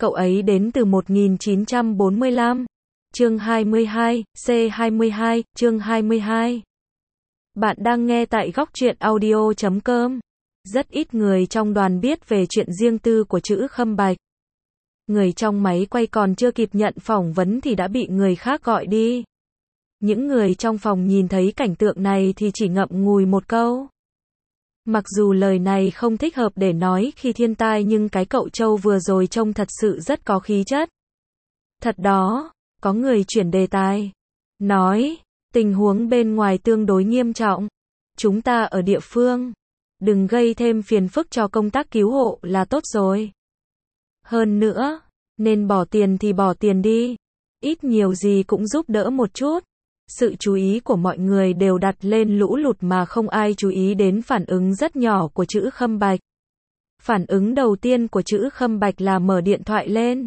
Cậu ấy đến từ 1945. Chương 22, C22, chương 22. Bạn đang nghe tại góc truyện audio.com. Rất ít người trong đoàn biết về chuyện riêng tư của Trữ Khâm Bạch. Người trong máy quay còn chưa kịp nhận phỏng vấn thì đã bị người khác gọi đi. Những người trong phòng nhìn thấy cảnh tượng này thì chỉ ngậm ngùi một câu. Mặc dù lời này không thích hợp để nói khi thiên tai, nhưng cái cậu Châu vừa rồi trông thật sự rất có khí chất. Thật đó, có người chuyển đề tài. Nói, tình huống bên ngoài tương đối nghiêm trọng. Chúng ta ở địa phương. Đừng gây thêm phiền phức cho công tác cứu hộ là tốt rồi. Hơn nữa, nên bỏ tiền thì bỏ tiền đi. Ít nhiều gì cũng giúp đỡ một chút. Sự chú ý của mọi người đều đặt lên lũ lụt mà không ai chú ý đến phản ứng rất nhỏ của Trữ Khâm Bạch. Phản ứng đầu tiên của Trữ Khâm Bạch là mở điện thoại lên.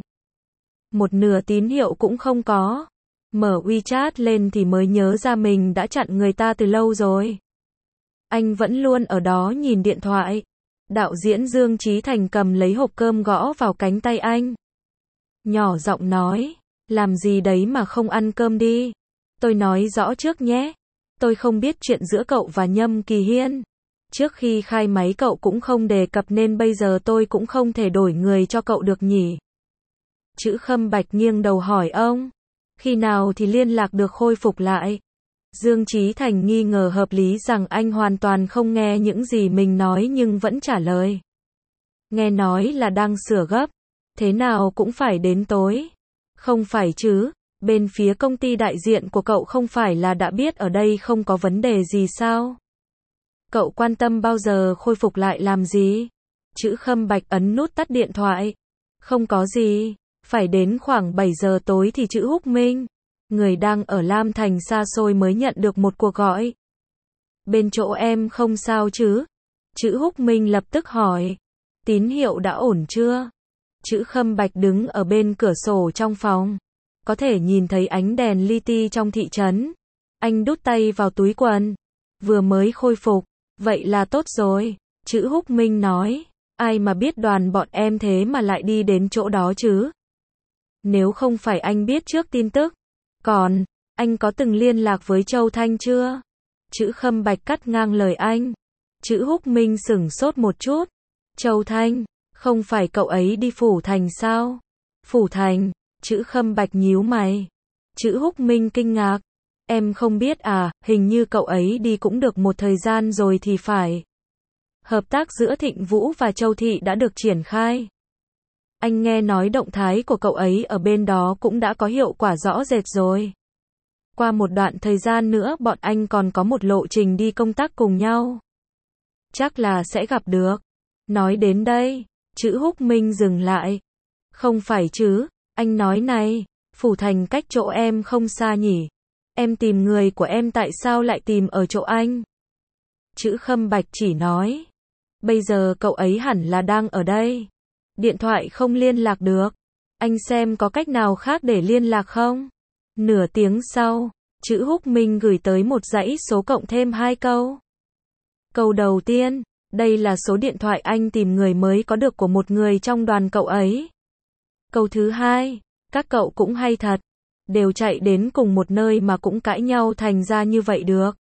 Một nửa tín hiệu cũng không có. Mở WeChat lên thì mới nhớ ra mình đã chặn người ta từ lâu rồi. Anh vẫn luôn ở đó nhìn điện thoại. Đạo diễn Dương Chí Thành cầm lấy hộp cơm gõ vào cánh tay anh. Nhỏ giọng nói, làm gì đấy mà không ăn cơm đi. Tôi nói rõ trước nhé. Tôi không biết chuyện giữa cậu và Nhâm Kỳ Hiên. Trước khi khai máy cậu cũng không đề cập nên bây giờ tôi cũng không thể đổi người cho cậu được nhỉ. Trữ Khâm Bạch nghiêng đầu hỏi ông. Khi nào thì liên lạc được khôi phục lại? Dương Chí Thành nghi ngờ hợp lý rằng anh hoàn toàn không nghe những gì mình nói nhưng vẫn trả lời. Nghe nói là đang sửa gấp. Thế nào cũng phải đến tối. Không phải chứ? Bên phía công ty đại diện của cậu không phải là đã biết ở đây không có vấn đề gì sao? Cậu quan tâm bao giờ khôi phục lại làm gì? Trữ Khâm Bạch ấn nút tắt điện thoại. Không có gì. Phải đến khoảng 7 giờ tối thì Trữ Húc Minh, người đang ở Lam Thành xa xôi mới nhận được một cuộc gọi. Bên chỗ em không sao chứ? Trữ Húc Minh lập tức hỏi. Tín hiệu đã ổn chưa? Trữ Khâm Bạch đứng ở bên cửa sổ trong phòng. Có thể nhìn thấy ánh đèn li ti trong thị trấn. Anh đút tay vào túi quần. Vừa mới khôi phục. Vậy là tốt rồi. Trữ Húc Minh nói. Ai mà biết đoàn bọn em thế mà lại đi đến chỗ đó chứ? Nếu không phải anh biết trước tin tức. Còn, anh có từng liên lạc với Châu Thanh chưa? Trữ Khâm Bạch cắt ngang lời anh. Trữ Húc Minh sửng sốt một chút. Châu Thanh, không phải cậu ấy đi Phủ Thành sao? Phủ Thành, Trữ Khâm Bạch nhíu mày. Trữ Húc Minh kinh ngạc. Em không biết à, hình như cậu ấy đi cũng được một thời gian rồi thì phải. Hợp tác giữa Thịnh Vũ và Châu Thị đã được triển khai. Anh nghe nói động thái của cậu ấy ở bên đó cũng đã có hiệu quả rõ rệt rồi. Qua một đoạn thời gian nữa bọn anh còn có một lộ trình đi công tác cùng nhau. Chắc là sẽ gặp được. Nói đến đây, Trữ Húc Minh dừng lại. Không phải chứ, anh nói này, Phủ Thành cách chỗ em không xa nhỉ. Em tìm người của em tại sao lại tìm ở chỗ anh? Trữ Khâm Bạch chỉ nói. Bây giờ cậu ấy hẳn là đang ở đây. Điện thoại không liên lạc được. Anh xem có cách nào khác để liên lạc không? Nửa tiếng sau, Trữ Húc Minh gửi tới một dãy số cộng thêm 2 câu. Câu đầu tiên, đây là số điện thoại anh tìm người mới có được của một người trong đoàn cậu ấy. Câu thứ hai, các cậu cũng hay thật. Đều chạy đến cùng một nơi mà cũng cãi nhau thành ra như vậy được.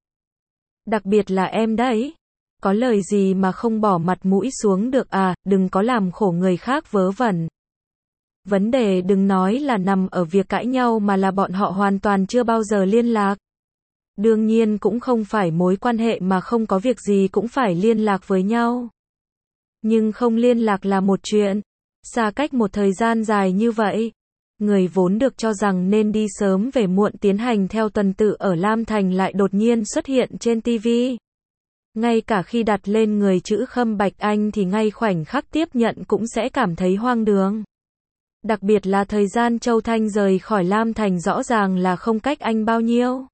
Đặc biệt là em đấy. Có lời gì mà không bỏ mặt mũi xuống được à, đừng có làm khổ người khác vớ vẩn. Vấn đề đừng nói là nằm ở việc cãi nhau mà là bọn họ hoàn toàn chưa bao giờ liên lạc. Đương nhiên cũng không phải mối quan hệ mà không có việc gì cũng phải liên lạc với nhau. Nhưng không liên lạc là một chuyện. Xa cách một thời gian dài như vậy. Người vốn được cho rằng nên đi sớm về muộn tiến hành theo tuần tự ở Lam Thành lại đột nhiên xuất hiện trên TV. Ngay cả khi đặt lên người Trữ Khâm Bạch anh thì ngay khoảnh khắc tiếp nhận cũng sẽ cảm thấy hoang đường. Đặc biệt là thời gian Châu Thanh rời khỏi Lam Thành rõ ràng là không cách anh bao nhiêu.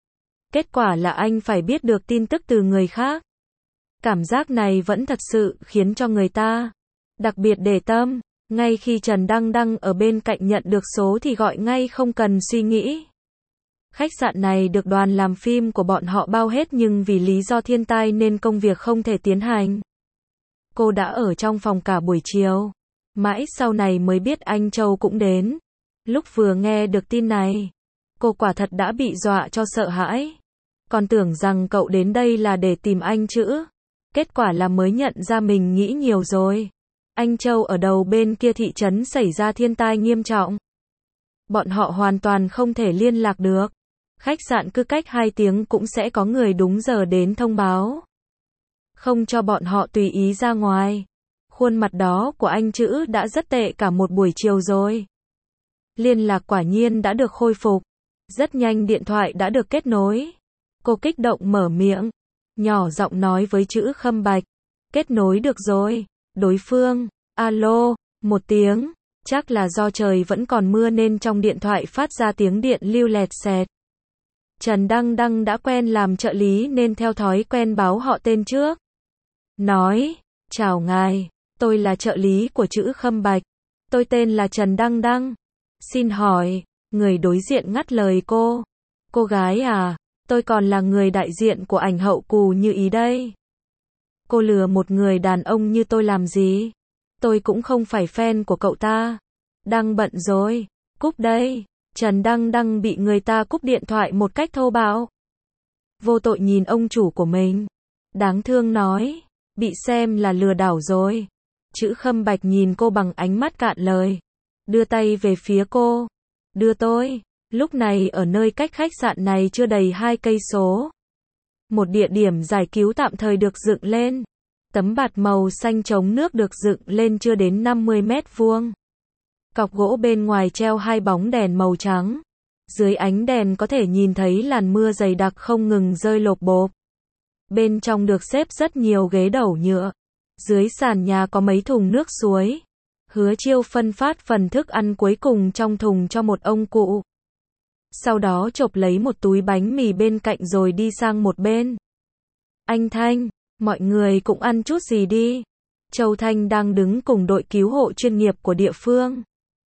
Kết quả là anh phải biết được tin tức từ người khác. Cảm giác này vẫn thật sự khiến cho người ta đặc biệt để tâm. Ngay khi Trần Đăng Đăng ở bên cạnh nhận được số thì gọi ngay không cần suy nghĩ. Khách sạn này được đoàn làm phim của bọn họ bao hết nhưng vì lý do thiên tai nên công việc không thể tiến hành. Cô đã ở trong phòng cả buổi chiều. Mãi sau này mới biết anh Châu cũng đến. Lúc vừa nghe được tin này, cô quả thật đã bị dọa cho sợ hãi. Còn tưởng rằng cậu đến đây là để tìm anh chứ. Kết quả là mới nhận ra mình nghĩ nhiều rồi. Anh Châu ở đầu bên kia thị trấn xảy ra thiên tai nghiêm trọng. Bọn họ hoàn toàn không thể liên lạc được. Khách sạn cứ cách 2 tiếng cũng sẽ có người đúng giờ đến thông báo. Không cho bọn họ tùy ý ra ngoài. Khuôn mặt đó của anh chữ đã rất tệ cả một buổi chiều rồi. Liên lạc quả nhiên đã được khôi phục. Rất nhanh điện thoại đã được kết nối. Cô kích động mở miệng, nhỏ giọng nói với chữ Khâm Bạch. Kết nối được rồi. Đối phương, alo, một tiếng. Chắc là do trời vẫn còn mưa nên trong điện thoại phát ra tiếng điện lưu lẹt xẹt. Trần Đăng Đăng đã quen làm trợ lý nên theo thói quen báo họ tên trước. Nói, chào ngài, tôi là trợ lý của chữ Khâm Bạch. Tôi tên là Trần Đăng Đăng. Xin hỏi, người đối diện ngắt lời cô. Cô gái à, tôi còn là người đại diện của ảnh hậu Cù Như Ý đây. Cô lừa một người đàn ông như tôi làm gì? Tôi cũng không phải fan của cậu ta. Đang bận rồi, cúp đây. Trần Đăng Đăng bị người ta cúp điện thoại một cách thô bạo. Vô tội nhìn ông chủ của mình. Đáng thương nói, bị xem là lừa đảo rồi. Chữ Khâm Bạch nhìn cô bằng ánh mắt cạn lời. Đưa tay về phía cô. Đưa tôi. Lúc này ở nơi cách khách sạn này chưa đầy 2 cây số. Một địa điểm giải cứu tạm thời được dựng lên. Tấm bạt màu xanh chống nước được dựng lên chưa đến 50 mét vuông. Cọc gỗ bên ngoài treo 2 bóng đèn màu trắng. Dưới ánh đèn có thể nhìn thấy làn mưa dày đặc không ngừng rơi lộp bộp. Bên trong được xếp rất nhiều ghế đầu nhựa. Dưới sàn nhà có mấy thùng nước suối. Hứa Chiêu phân phát phần thức ăn cuối cùng trong thùng cho một ông cụ. Sau đó chộp lấy một túi bánh mì bên cạnh rồi đi sang một bên. Anh Thanh, mọi người cũng ăn chút gì đi. Châu Thanh đang đứng cùng đội cứu hộ chuyên nghiệp của địa phương.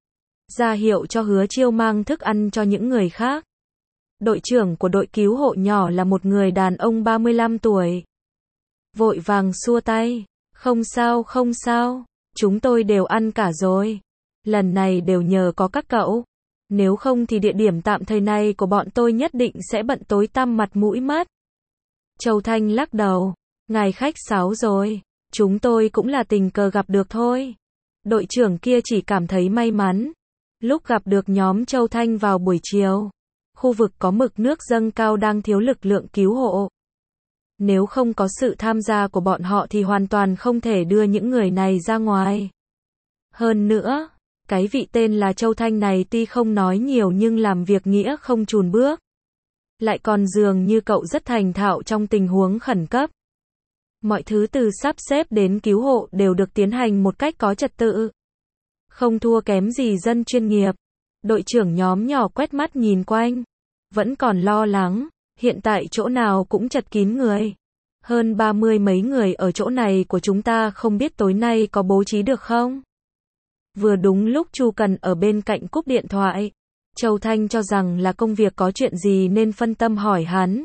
Ra hiệu cho Hứa Chiêu mang thức ăn cho những người khác. Đội trưởng của đội cứu hộ nhỏ là một người đàn ông 35 tuổi. Vội vàng xua tay. Không sao, không sao. Chúng tôi đều ăn cả rồi. Lần này đều nhờ có các cậu. Nếu không thì địa điểm tạm thời này của bọn tôi nhất định sẽ bận tối tăm mặt mũi mất. Châu Thanh lắc đầu. Ngài khách sáo rồi. Chúng tôi cũng là tình cờ gặp được thôi. Đội trưởng kia chỉ cảm thấy may mắn. Lúc gặp được nhóm Châu Thanh vào buổi chiều, khu vực có mực nước dâng cao đang thiếu lực lượng cứu hộ. Nếu không có sự tham gia của bọn họ thì hoàn toàn không thể đưa những người này ra ngoài. Hơn nữa, cái vị tên là Châu Thanh này tuy không nói nhiều nhưng làm việc nghĩa không chùn bước. Lại còn dường như cậu rất thành thạo trong tình huống khẩn cấp. Mọi thứ từ sắp xếp đến cứu hộ đều được tiến hành một cách có trật tự. Không thua kém gì dân chuyên nghiệp. Đội trưởng nhóm nhỏ quét mắt nhìn quanh. Vẫn còn lo lắng. Hiện tại chỗ nào cũng chật kín người. Hơn 30 mấy người ở chỗ này của chúng ta không biết tối nay có bố trí được không? Vừa đúng lúc Chu Cần ở bên cạnh cúp điện thoại. Châu Thanh cho rằng là công việc có chuyện gì nên phân tâm hỏi hắn.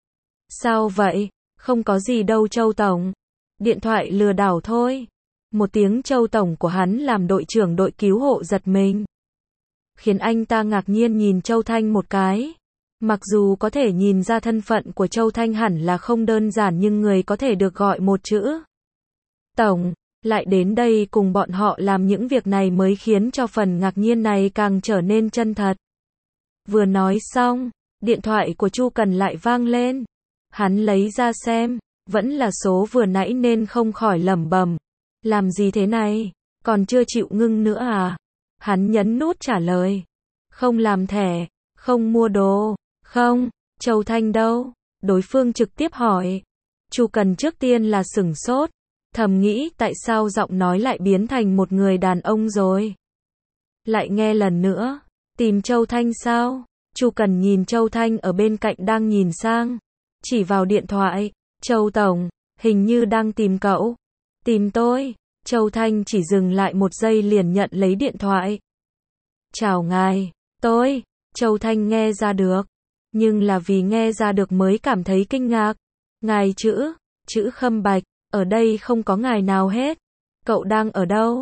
Sao vậy? Không có gì đâu Châu Tổng. Điện thoại lừa đảo thôi. Một tiếng Châu Tổng của hắn làm đội trưởng đội cứu hộ giật mình. Khiến anh ta ngạc nhiên nhìn Châu Thanh một cái. Mặc dù có thể nhìn ra thân phận của Châu Thanh hẳn là không đơn giản nhưng người có thể được gọi một chữ Tổng, lại đến đây cùng bọn họ làm những việc này mới khiến cho phần ngạc nhiên này càng trở nên chân thật. Vừa nói xong, điện thoại của Chu Cần lại vang lên. Hắn lấy ra xem, vẫn là số vừa nãy nên không khỏi lẩm bẩm. Làm gì thế này? Còn chưa chịu ngưng nữa à? Hắn nhấn nút trả lời. Không làm thẻ, không mua đồ, không, Châu Thanh đâu? Đối phương trực tiếp hỏi. Chu Cần trước tiên là sửng sốt, thầm nghĩ tại sao giọng nói lại biến thành một người đàn ông rồi. Lại nghe lần nữa, tìm Châu Thanh sao? Chu Cần nhìn Châu Thanh ở bên cạnh đang nhìn sang, chỉ vào điện thoại. Châu Tổng, hình như đang tìm cậu. Tìm tôi. Châu Thanh chỉ dừng lại một giây liền nhận lấy điện thoại. Chào ngài, tôi. Châu Thanh nghe ra được. Nhưng là vì nghe ra được mới cảm thấy kinh ngạc. Ngài chữ Khâm Bạch, ở đây không có ngài nào hết. Cậu đang ở đâu?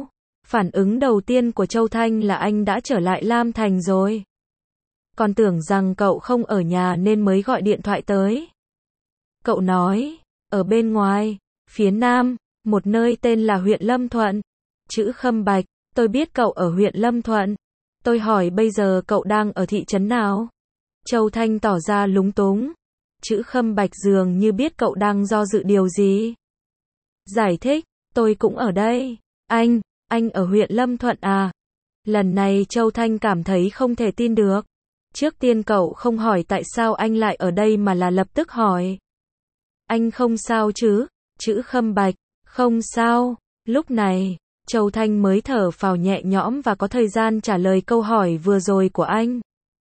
Phản ứng đầu tiên của Châu Thanh là anh đã trở lại Lam Thành rồi. Còn tưởng rằng cậu không ở nhà nên mới gọi điện thoại tới. Cậu nói, ở bên ngoài, phía nam, một nơi tên là huyện Lâm Thuận. Chữ Khâm Bạch, tôi biết cậu ở huyện Lâm Thuận. Tôi hỏi bây giờ cậu đang ở thị trấn nào? Châu Thanh tỏ ra lúng túng. Chữ Khâm Bạch dường như biết cậu đang do dự điều gì. Giải thích, tôi cũng ở đây. Anh ở huyện Lâm Thuận à? Lần này Châu Thanh cảm thấy không thể tin được. Trước tiên cậu không hỏi tại sao anh lại ở đây mà là lập tức hỏi. Anh không sao chứ? Chữ Khâm Bạch, không sao. Lúc này, Châu Thanh mới thở phào nhẹ nhõm và có thời gian trả lời câu hỏi vừa rồi của anh.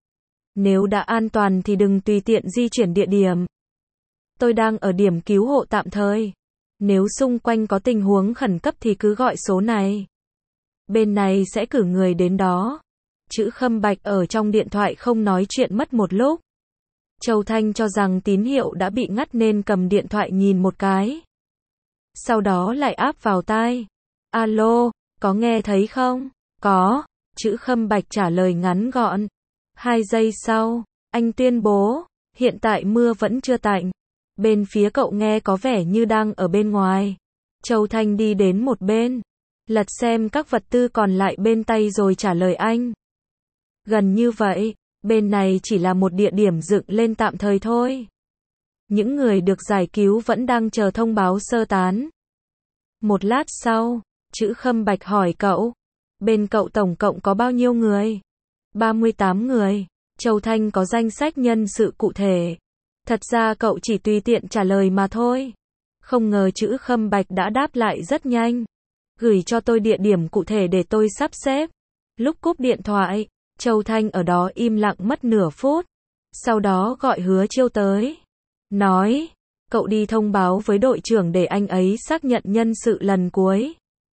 Nếu đã an toàn thì đừng tùy tiện di chuyển địa điểm. Tôi đang ở điểm cứu hộ tạm thời. Nếu xung quanh có tình huống khẩn cấp thì cứ gọi số này. Bên này sẽ cử người đến đó. Chữ Khâm Bạch ở trong điện thoại không nói chuyện mất một lúc. Châu Thanh cho rằng tín hiệu đã bị ngắt nên cầm điện thoại nhìn một cái. Sau đó lại áp vào tai. Alo, có nghe thấy không? Có. Chữ Khâm Bạch trả lời ngắn gọn. 2 giây sau, anh tuyên bố, hiện tại mưa vẫn chưa tạnh. Bên phía cậu nghe có vẻ như đang ở bên ngoài. Châu Thanh đi đến một bên, lật xem các vật tư còn lại bên tay rồi trả lời anh. Gần như vậy, bên này chỉ là một địa điểm dựng lên tạm thời thôi. Những người được giải cứu vẫn đang chờ thông báo sơ tán. Một lát sau, chữ Khâm Bạch hỏi cậu, bên cậu tổng cộng có bao nhiêu người? 38 người. Châu Thanh có danh sách nhân sự cụ thể. Thật ra cậu chỉ tùy tiện trả lời mà thôi. Không ngờ chữ Khâm Bạch đã đáp lại rất nhanh. Gửi cho tôi địa điểm cụ thể để tôi sắp xếp. Lúc cúp điện thoại, Châu Thanh ở đó im lặng mất nửa phút. Sau đó gọi Hứa Chiêu tới. Nói, cậu đi thông báo với đội trưởng để anh ấy xác nhận nhân sự lần cuối.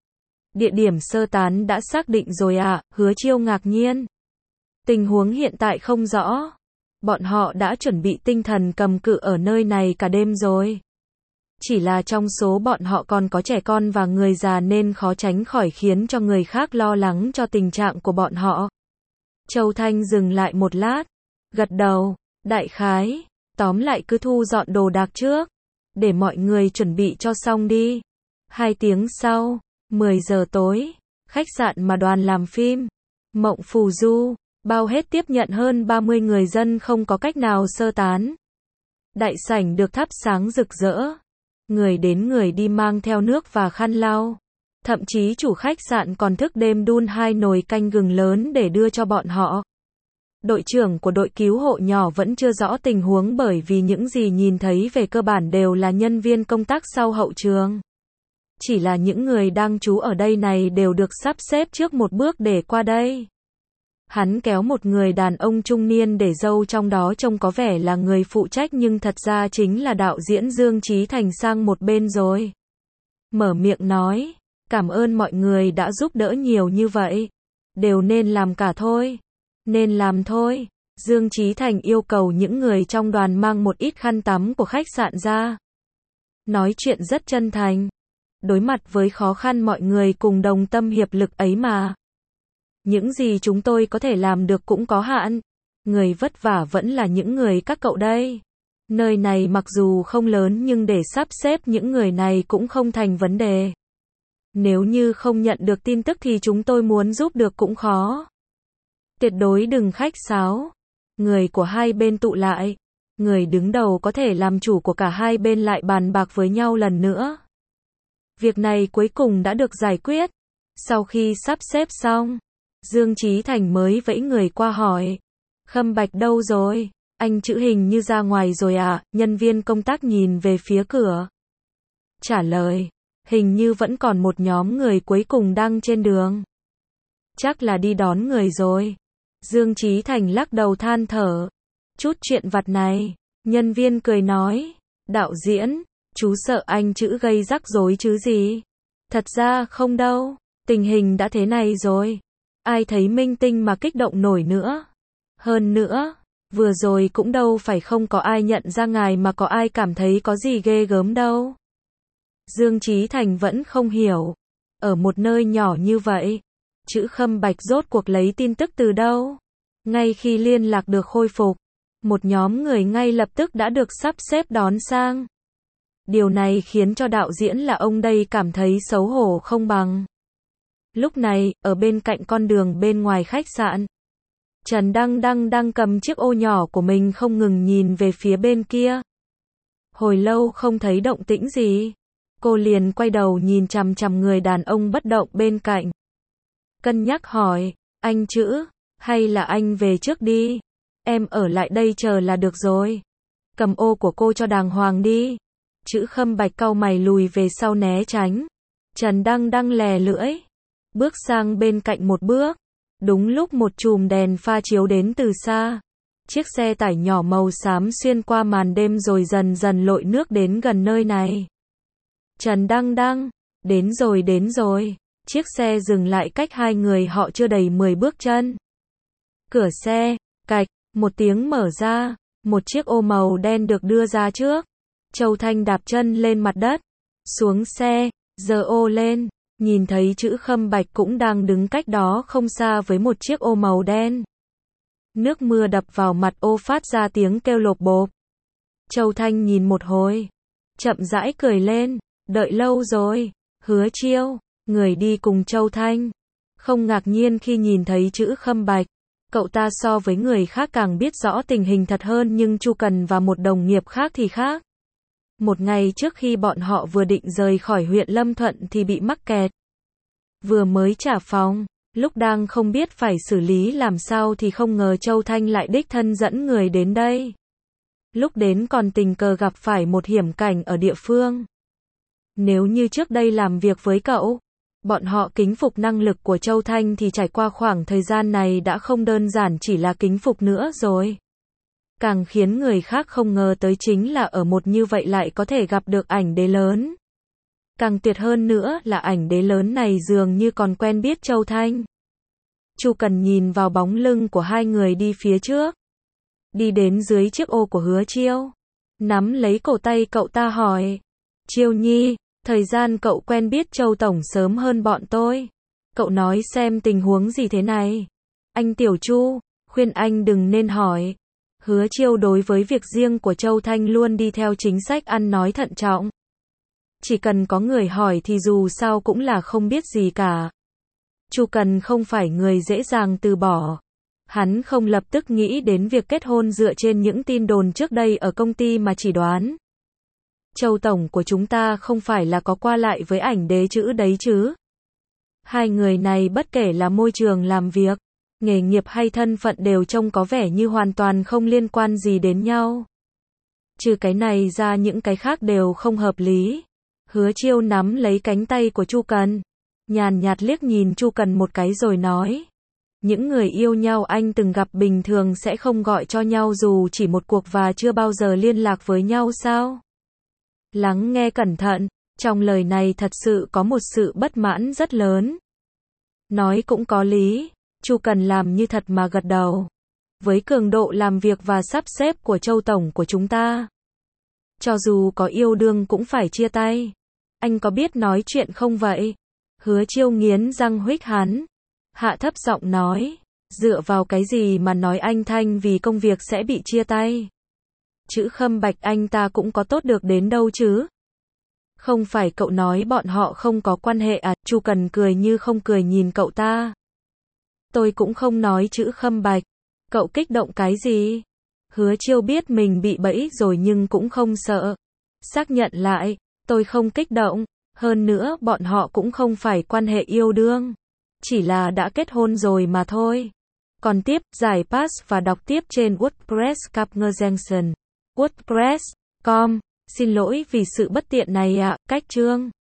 Địa điểm sơ tán đã xác định rồi à? Hứa Chiêu ngạc nhiên. Tình huống hiện tại không rõ. Bọn họ đã chuẩn bị tinh thần cầm cự ở nơi này cả đêm rồi. Chỉ là trong số bọn họ còn có trẻ con và người già nên khó tránh khỏi khiến cho người khác lo lắng cho tình trạng của bọn họ. Châu Thanh dừng lại một lát, gật đầu, đại khái, tóm lại cứ thu dọn đồ đạc trước, để mọi người chuẩn bị cho xong đi. 2 tiếng sau, 10 giờ tối, khách sạn mà đoàn làm phim, Mộng Phù Du, bao hết tiếp nhận hơn 30 người dân không có cách nào sơ tán. Đại sảnh được thắp sáng rực rỡ. Người đến người đi mang theo nước và khăn lau. Thậm chí chủ khách sạn còn thức đêm đun 2 nồi canh gừng lớn để đưa cho bọn họ. Đội trưởng của đội cứu hộ nhỏ vẫn chưa rõ tình huống bởi vì những gì nhìn thấy về cơ bản đều là nhân viên công tác sau hậu trường. Chỉ là những người đang trú ở đây này đều được sắp xếp trước một bước để qua đây. Hắn kéo một người đàn ông trung niên để dâu trong đó trông có vẻ là người phụ trách nhưng thật ra chính là đạo diễn Dương Chí Thành sang một bên rồi. Mở miệng nói, cảm ơn mọi người đã giúp đỡ nhiều như vậy. Đều nên làm cả thôi. Nên làm thôi. Dương Chí Thành yêu cầu những người trong đoàn mang một ít khăn tắm của khách sạn ra. Nói chuyện rất chân thành. Đối mặt với khó khăn mọi người cùng đồng tâm hiệp lực ấy mà. Những gì chúng tôi có thể làm được cũng có hạn. Người vất vả vẫn là những người các cậu đây. Nơi này mặc dù không lớn nhưng để sắp xếp những người này cũng không thành vấn đề. Nếu như không nhận được tin tức thì chúng tôi muốn giúp được cũng khó. Tuyệt đối đừng khách sáo. Người của hai bên tụ lại. Người đứng đầu có thể làm chủ của cả hai bên lại bàn bạc với nhau lần nữa. Việc này cuối cùng đã được giải quyết. Sau khi sắp xếp xong, Dương Chí Thành mới vẫy người qua hỏi. Khâm Bạch đâu rồi? Anh chữ hình như ra ngoài rồi à? Nhân viên công tác nhìn về phía cửa. Trả lời, hình như vẫn còn một nhóm người cuối cùng đang trên đường. Chắc là đi đón người rồi. Dương Chí Thành lắc đầu than thở. Chút chuyện vặt này. Nhân viên cười nói. Đạo diễn, chú sợ anh chữ gây rắc rối chứ gì? Thật ra không đâu. Tình hình đã thế này rồi. Ai thấy minh tinh mà kích động nổi nữa. Hơn nữa, vừa rồi cũng đâu phải không có ai nhận ra ngài mà có ai cảm thấy có gì ghê gớm đâu. Dương Chí Thành vẫn không hiểu. Ở một nơi nhỏ như vậy, Chữ Khâm Bạch rốt cuộc lấy tin tức từ đâu? Ngay khi liên lạc được khôi phục, một nhóm người ngay lập tức đã được sắp xếp đón sang. Điều này khiến cho đạo diễn là ông đây cảm thấy xấu hổ không bằng. Lúc này, ở bên cạnh con đường bên ngoài khách sạn, Trần Đăng Đăng đang cầm chiếc ô nhỏ của mình không ngừng nhìn về phía bên kia. Hồi lâu không thấy động tĩnh gì, cô liền quay đầu nhìn chằm chằm người đàn ông bất động bên cạnh. Cân nhắc hỏi, anh Chữ, hay là anh về trước đi? Em ở lại đây chờ là được rồi. Cầm ô của cô cho đàng hoàng đi. Chữ Khâm Bạch cau mày lùi về sau né tránh. Trần Đăng Đăng lè lưỡi, bước sang bên cạnh một bước. Đúng lúc một chùm đèn pha chiếu đến từ xa. Chiếc xe tải nhỏ màu xám xuyên qua màn đêm rồi dần dần lội nước đến gần nơi này. Trần Đăng Đăng, đến rồi đến rồi. Chiếc xe dừng lại cách hai người họ chưa đầy 10 bước chân. Cửa xe, cạch, một tiếng mở ra, một chiếc ô màu đen được đưa ra trước. Châu Thanh đạp chân lên mặt đất, xuống xe, giơ ô lên, nhìn thấy Chữ Khâm Bạch cũng đang đứng cách đó không xa với một chiếc ô màu đen. Nước mưa đập vào mặt ô phát ra tiếng kêu lộp bộp. Châu Thanh nhìn một hồi, chậm rãi cười lên, đợi lâu rồi. Hứa Chiêu, người đi cùng Châu Thanh, không ngạc nhiên khi nhìn thấy Chữ Khâm Bạch. Cậu ta so với người khác càng biết rõ tình hình thật hơn, nhưng Chu Cần và một đồng nghiệp khác thì khác. Một ngày trước khi bọn họ vừa định rời khỏi huyện Lâm Thuận thì bị mắc kẹt. Vừa mới trả phòng, lúc đang không biết phải xử lý làm sao thì không ngờ Châu Thanh lại đích thân dẫn người đến đây. Lúc đến còn tình cờ gặp phải một hiểm cảnh ở địa phương. Nếu như trước đây làm việc với cậu, bọn họ kính phục năng lực của Châu Thanh thì trải qua khoảng thời gian này đã không đơn giản chỉ là kính phục nữa rồi. Càng khiến người khác không ngờ tới chính là ở một như vậy lại có thể gặp được ảnh đế lớn. Càng tuyệt hơn nữa là ảnh đế lớn này dường như còn quen biết Châu Thanh. Chu Cần nhìn vào bóng lưng của hai người đi phía trước. Đi đến dưới chiếc ô của Hứa Chiêu. Nắm lấy cổ tay cậu ta hỏi. Chiêu Nhi, thời gian cậu quen biết Châu Tổng sớm hơn bọn tôi. Cậu nói xem tình huống gì thế này. Anh Tiểu Chu, khuyên anh đừng nên hỏi. Hứa Chiêu đối với việc riêng của Châu Thanh luôn đi theo chính sách ăn nói thận trọng. Chỉ cần có người hỏi thì dù sao cũng là không biết gì cả. Chu Cần không phải người dễ dàng từ bỏ. Hắn không lập tức nghĩ đến việc kết hôn dựa trên những tin đồn trước đây ở công ty mà chỉ đoán. Châu Tổng của chúng ta không phải là có qua lại với ảnh đế Chữ đấy chứ. Hai người này bất kể là môi trường làm việc, nghề nghiệp hay thân phận đều trông có vẻ như hoàn toàn không liên quan gì đến nhau. Trừ cái này ra những cái khác đều không hợp lý. Hứa Chiêu nắm lấy cánh tay của Chu Cần, nhàn nhạt liếc nhìn Chu Cần một cái rồi nói. Những người yêu nhau anh từng gặp bình thường sẽ không gọi cho nhau dù chỉ một cuộc và chưa bao giờ liên lạc với nhau sao? Lắng nghe cẩn thận, trong lời này thật sự có một sự bất mãn rất lớn. Nói cũng có lý, Chu Cần làm như thật mà gật đầu. Với cường độ làm việc và sắp xếp của Châu Tổng của chúng ta, cho dù có yêu đương cũng phải chia tay. Anh có biết nói chuyện không vậy? Hứa Chiêu nghiến răng huých hắn. Hạ thấp giọng nói. Dựa vào cái gì mà nói anh Thanh vì công việc sẽ bị chia tay? Chữ Khâm Bạch anh ta cũng có tốt được đến đâu chứ? Không phải cậu nói bọn họ không có quan hệ à? Chu Cần cười như không cười nhìn cậu ta. Tôi cũng không nói Chữ Khâm Bạch. Cậu kích động cái gì? Hứa Chiêu biết mình bị bẫy rồi nhưng cũng không sợ. Xác nhận lại, tôi không kích động. Hơn nữa bọn họ cũng không phải quan hệ yêu đương. Chỉ là đã kết hôn rồi mà thôi. Còn tiếp, giải pass và đọc tiếp trên WordPress Capngesensen. WordPress.com. Xin lỗi vì sự bất tiện này ạ, cách chương.